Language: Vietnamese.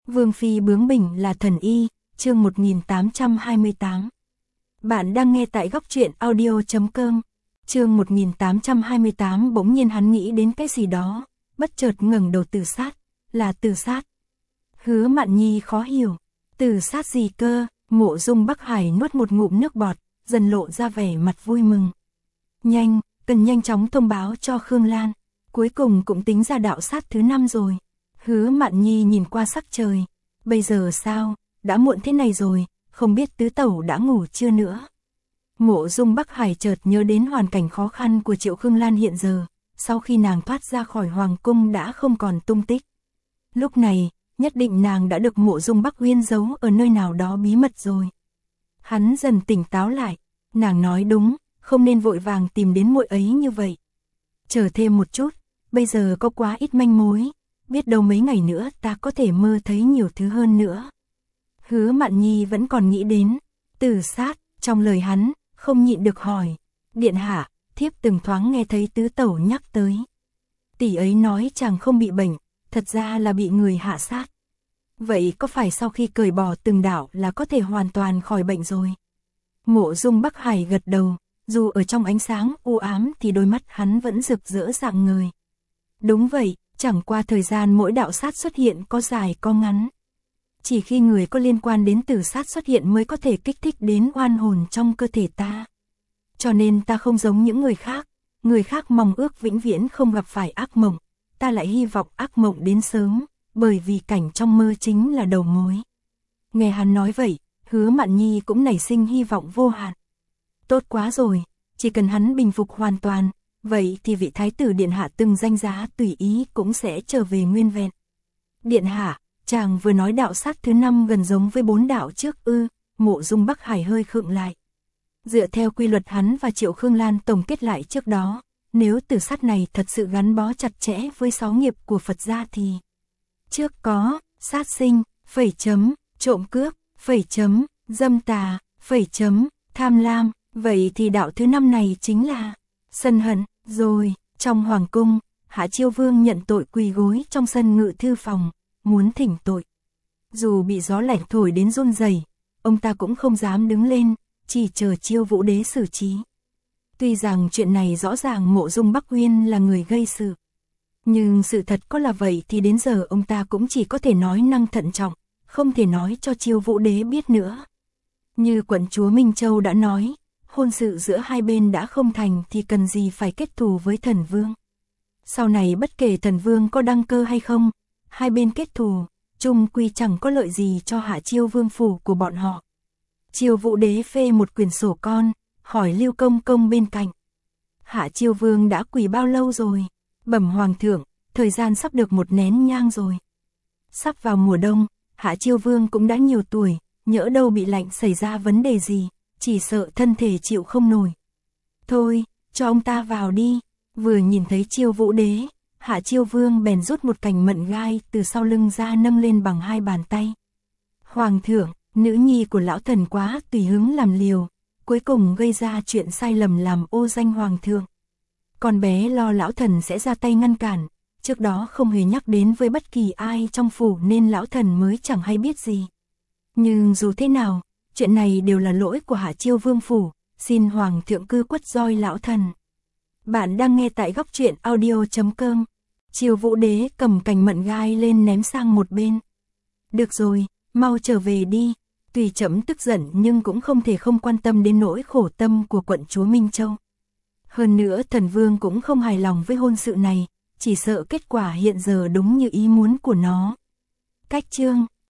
Vương phi bướng bỉnh là thần y, chương 1828. Bạn đang nghe tại góc truyện audio.com. Chương 1828. Bỗng nhiên hắn nghĩ đến cái gì đó, bất chợt ngẩng đầu. Tự sát, là tự sát. Hứa Mạn Nhi khó hiểu, tự sát gì cơ? Mộ Dung Bắc Hải nuốt một ngụm nước bọt, dần lộ ra vẻ mặt vui mừng. Cần nhanh chóng thông báo cho Khương Lan, cuối cùng cũng tính ra đạo sát thứ 5 rồi. Hứa Mạn Nhi nhìn qua sắc trời, bây giờ sao, đã muộn thế này rồi, không biết tứ tẩu đã ngủ chưa nữa. Mộ Dung Bắc Hải chợt nhớ đến hoàn cảnh khó khăn của Triệu Khương Lan hiện giờ, sau khi nàng thoát ra khỏi hoàng cung đã không còn tung tích. Lúc này, nhất định nàng đã được Mộ Dung Bắc Uyên giấu ở nơi nào đó bí mật rồi. Hắn dần tỉnh táo lại, nàng nói đúng, không nên vội vàng tìm đến muội ấy như vậy. Chờ thêm một chút, bây giờ có quá ít manh mối, biết đâu mấy ngày nữa ta có thể mơ thấy nhiều thứ hơn nữa. Hứa Mạn Nhi vẫn còn nghĩ đến tự sát, trong lời hắn, không nhịn được hỏi, điện hạ, thiếp từng thoáng nghe thấy tứ tẩu nhắc tới. Tỷ ấy nói chàng không bị bệnh, thật ra là bị người hạ sát. Vậy có phải sau khi cởi bỏ từng đạo là có thể hoàn toàn khỏi bệnh rồi? Mộ Dung Bắc Hải gật đầu, dù ở trong ánh sáng u ám thì đôi mắt hắn vẫn rực rỡ rạng ngời. Đúng vậy, chẳng qua thời gian mỗi đạo sát xuất hiện có dài có ngắn. Chỉ khi người có liên quan đến tử sát xuất hiện mới có thể kích thích đến oan hồn trong cơ thể ta. Cho nên ta không giống những người khác mong ước vĩnh viễn không gặp phải ác mộng, ta lại hy vọng ác mộng đến sớm, bởi vì cảnh trong mơ chính là đầu mối. Nghe hắn nói vậy, Hứa Mạn Nhi cũng nảy sinh hy vọng vô hạn. Tốt quá rồi, chỉ cần hắn bình phục hoàn toàn, vậy thì vị thái tử điện hạ từng danh giá tùy ý cũng sẽ trở về nguyên vẹn. Điện hạ, chàng vừa nói đạo sát thứ 5 gần giống với 4 đạo trước ư? Mộ Dung Bắc Hải hơi khựng lại. Dựa theo quy luật hắn và Triệu Khương Lan tổng kết lại trước đó, nếu tử sát này thật sự gắn bó chặt chẽ với 6 nghiệp của Phật gia thì trước có sát sinh, trộm cướp, dâm tà, tham lam, vậy thì đạo thứ 5 này chính là sân hận. Rồi, trong hoàng cung, Hạ Chiêu Vương nhận tội quỳ gối trong sân ngự thư phòng, muốn thỉnh tội. Dù bị gió lạnh thổi đến run rẩy, ông ta cũng không dám đứng lên, chỉ chờ Chiêu Vũ Đế xử trí. Tuy rằng chuyện này rõ ràng Mộ Dung Bắc Uyên là người gây sự, nhưng sự thật có là vậy thì đến giờ ông ta cũng chỉ có thể nói năng thận trọng, không thể nói cho Chiêu Vũ Đế biết nữa. Như quận chúa Minh Châu đã nói, hôn sự giữa hai bên đã không thành thì cần gì phải kết thù với thần vương. Sau này bất kể thần vương có đăng cơ hay không, hai bên kết thù, chung quy chẳng có lợi gì cho Hạ Chiêu Vương phủ của bọn họ. Chiêu Vũ Đế phê một quyển sổ con, hỏi Lưu Công Công bên cạnh. Hạ Chiêu Vương đã quỳ bao lâu rồi? Bẩm hoàng thượng, thời gian sắp được một nén nhang rồi. Sắp vào mùa đông, Hạ Chiêu Vương cũng đã nhiều tuổi, nhỡ đâu bị lạnh xảy ra vấn đề gì, chỉ sợ thân thể chịu không nổi. Thôi, cho ông ta vào đi. Vừa nhìn thấy Chiêu Vũ Đế, Hạ Chiêu Vương bèn rút một cành mận gai từ sau lưng ra nâng lên bằng 2 bàn tay. Hoàng thượng, nữ nhi của lão thần quá tùy hứng làm liều, cuối cùng gây ra chuyện sai lầm làm ô danh hoàng thượng. Con bé lo lão thần sẽ ra tay ngăn cản, trước đó không hề nhắc đến với bất kỳ ai trong phủ nên lão thần mới chẳng hay biết gì. Nhưng dù thế nào, chuyện này đều là lỗi của Hạ Chiêu Vương phủ, xin hoàng thượng cư quất roi lão thần. Bạn đang nghe tại góc truyện audio.com. Chiêu Vũ Đế cầm cành mận gai lên ném sang một bên. Được rồi, mau trở về đi. Tuy trẫm tức giận nhưng cũng không thể không quan tâm đến nỗi khổ tâm của quận chúa Minh Châu. Hơn nữa thần vương cũng không hài lòng với hôn sự này, chỉ sợ kết quả hiện giờ đúng như ý muốn của nó. Cách chương